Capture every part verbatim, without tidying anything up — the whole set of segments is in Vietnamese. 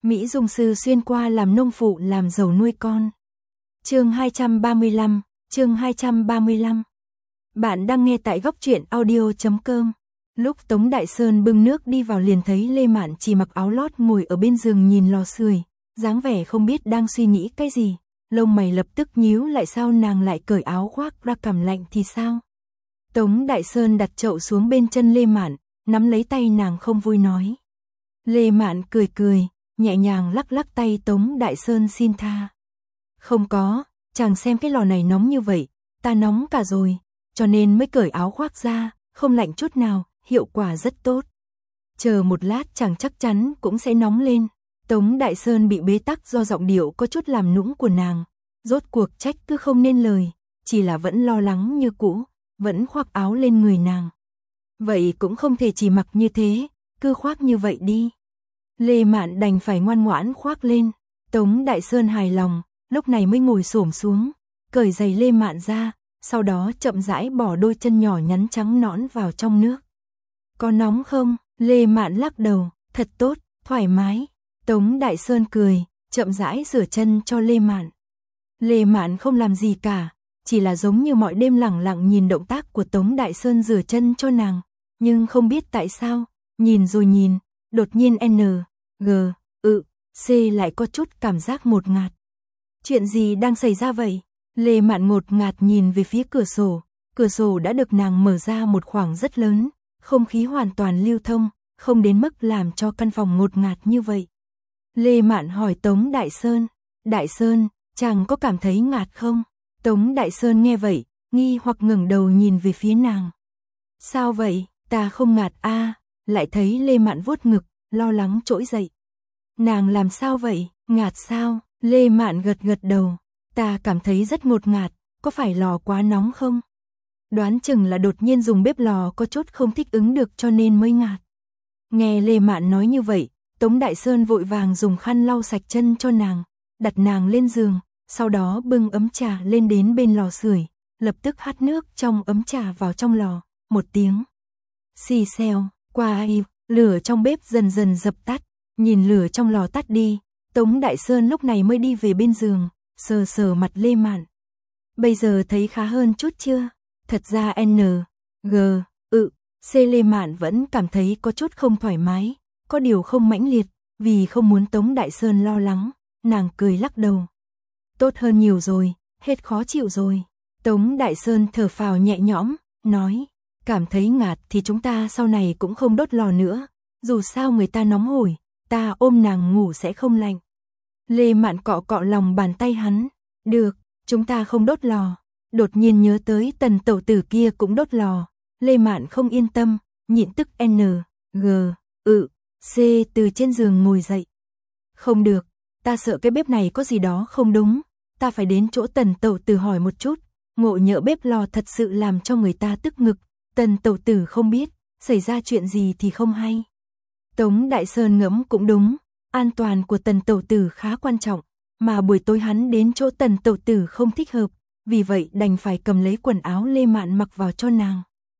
Mỹ Dung Sư xuyên qua làm nông phụ làm giàu nuôi con. Chương hai trăm ba mươi lăm, chương hai trăm ba mươi lăm. Bạn đang nghe tại góc truyện audio chấm com. Lúc Tống Đại Sơn bưng nước đi vào liền thấy Lê Mạn chỉ mặc áo lót ngồi ở bên giường nhìn lò sưởi, dáng vẻ không biết đang suy nghĩ cái gì, lông mày lập tức nhíu lại, sao nàng lại cởi áo khoác ra, cảm lạnh thì sao? Tống Đại Sơn đặt chậu xuống bên chân Lê Mạn, nắm lấy tay nàng không vui nói. Lê Mạn cười cười, nhẹ nhàng lắc lắc tay Tống Đại Sơn xin tha. Không có, chàng xem cái lò này nóng như vậy, ta nóng cả rồi, cho nên mới cởi áo khoác ra, không lạnh chút nào, hiệu quả rất tốt. Chờ một lát chàng chắc chắn cũng sẽ nóng lên. Tống Đại Sơn bị bế tắc do giọng điệu có chút làm nũng của nàng, rốt cuộc trách cứ không nên lời, chỉ là vẫn lo lắng như cũ, vẫn khoác áo lên người nàng. Vậy cũng không thể chỉ mặc như thế, cứ khoác như vậy đi. Lê Mạn đành phải ngoan ngoãn khoác lên. Tống Đại Sơn hài lòng, lúc này mới ngồi xổm xuống, cởi giày Lê Mạn ra, sau đó chậm rãi bỏ đôi chân nhỏ nhắn trắng nõn vào trong nước. Có nóng không? Lê Mạn lắc đầu, thật tốt, thoải mái. Tống Đại Sơn cười, chậm rãi rửa chân cho Lê Mạn. Lê Mạn không làm gì cả, chỉ là giống như mọi đêm lẳng lặng nhìn động tác của Tống Đại Sơn rửa chân cho nàng, nhưng không biết tại sao, nhìn rồi nhìn, đột nhiên N, G, ự, C lại có chút cảm giác ngột ngạt. Chuyện gì đang xảy ra vậy? Lê Mạn ngột ngạt nhìn về phía cửa sổ, cửa sổ đã được nàng mở ra một khoảng rất lớn, không khí hoàn toàn lưu thông, không đến mức làm cho căn phòng ngột ngạt như vậy. Lê Mạn hỏi Tống Đại Sơn, Đại Sơn, chàng có cảm thấy ngạt không? Tống Đại Sơn nghe vậy, nghi hoặc ngẩng đầu nhìn về phía nàng. Sao vậy, ta không ngạt a? À, lại thấy Lê Mạn vuốt ngực, lo lắng trỗi dậy. Nàng làm sao vậy, ngạt sao? Lê Mạn gật gật đầu, ta cảm thấy rất ngột ngạt, có phải lò quá nóng không? Đoán chừng là đột nhiên dùng bếp lò có chút không thích ứng được cho nên mới ngạt. Nghe Lê Mạn nói như vậy, Tống Đại Sơn vội vàng dùng khăn lau sạch chân cho nàng, đặt nàng lên giường, sau đó bưng ấm trà lên đến bên lò sưởi, lập tức hắt nước trong ấm trà vào trong lò, một tiếng. Xì xèo, qua y, lửa trong bếp dần dần dập tắt, nhìn lửa trong lò tắt đi, Tống Đại Sơn lúc này mới đi về bên giường, sờ sờ mặt Lê Mạn. Bây giờ thấy khá hơn chút chưa? Thật ra N, G, ự, C Lê Mạn vẫn cảm thấy có chút không thoải mái, có điều không mãnh liệt, vì không muốn Tống Đại Sơn lo lắng, nàng cười lắc đầu. Tốt hơn nhiều rồi, hết khó chịu rồi. Tống Đại Sơn thở phào nhẹ nhõm, nói, cảm thấy ngạt thì chúng ta sau này cũng không đốt lò nữa, dù sao người ta nóng hổi, ta ôm nàng ngủ sẽ không lạnh. Lê Mạn cọ cọ lòng bàn tay hắn, được, chúng ta không đốt lò. Đột nhiên nhớ tới Tần tẩu tử kia cũng đốt lò, Lê Mạn không yên tâm, nhịn tức N, G, ự, C từ trên giường ngồi dậy. Không được, ta sợ cái bếp này có gì đó không đúng, ta phải đến chỗ Tần tẩu tử hỏi một chút, ngộ nhỡ bếp lò thật sự làm cho người ta tức ngực, Tần tẩu tử không biết, xảy ra chuyện gì thì không hay. Tống Đại Sơn ngẫm cũng đúng, an toàn của Tần tẩu tử khá quan trọng, mà buổi tối hắn đến chỗ Tần tẩu tử không thích hợp, vì vậy đành phải cầm lấy quần áo Lê Mạn mặc vào cho nàng.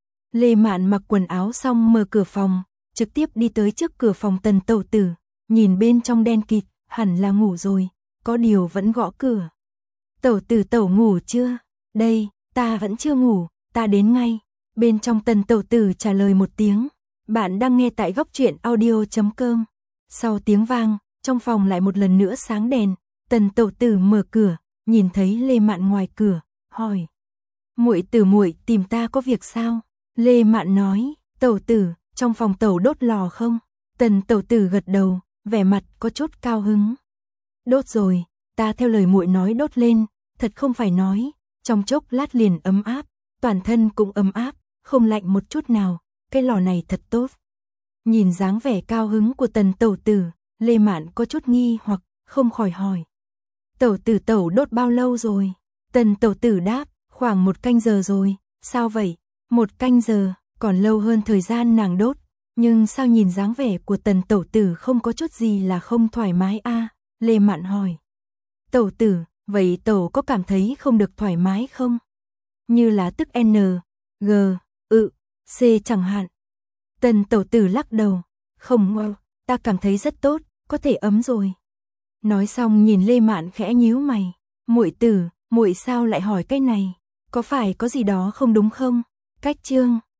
Lê Mạn mặc quần áo xong mở cửa phòng, trực tiếp đi tới trước cửa phòng Tần tẩu tử, nhìn bên trong đen kịt, hẳn là ngủ rồi, có điều vẫn gõ cửa. Tẩu tử tẩu ngủ chưa? Đây, ta vẫn chưa ngủ, ta đến ngay. Bên trong Tần tẩu tử trả lời một tiếng. Bạn đang nghe tại góc truyện audio chấm com. Sau tiếng vang, trong phòng lại một lần nữa sáng đèn, Tần tẩu tử mở cửa, nhìn thấy Lê Mạn ngoài cửa, hỏi: "Muội tử muội tìm ta có việc sao?" Lê Mạn nói: "Tẩu tử, trong phòng tẩu đốt lò không?" Tần tẩu tử gật đầu, vẻ mặt có chút cao hứng. "Đốt rồi, ta theo lời muội nói đốt lên, thật không phải nói, trong chốc lát liền ấm áp, toàn thân cũng ấm áp, không lạnh một chút nào, cái lò này thật tốt." Nhìn dáng vẻ cao hứng của Tần tẩu tử, Lê Mạn có chút nghi hoặc, không khỏi hỏi: "Tẩu tử tẩu đốt bao lâu rồi?" Tần tẩu tử đáp: "Khoảng một canh giờ rồi." "Sao vậy?" "Một canh giờ, còn lâu hơn thời gian nàng đốt, nhưng sao nhìn dáng vẻ của Tần tẩu tử không có chút gì là không thoải mái a?" À? Lê Mạn hỏi. "Tẩu tử, vậy tẩu có cảm thấy không được thoải mái không? Như là tức N, G, ự, C chẳng hạn." Tần tẩu tử lắc đầu: "Không, ta cảm thấy rất tốt, có thể ấm rồi. Nói xong nhìn Lê Mạn khẽ nhíu mày, muội tử, muội sao lại hỏi cái này, có phải có gì đó không đúng không? Cách Trương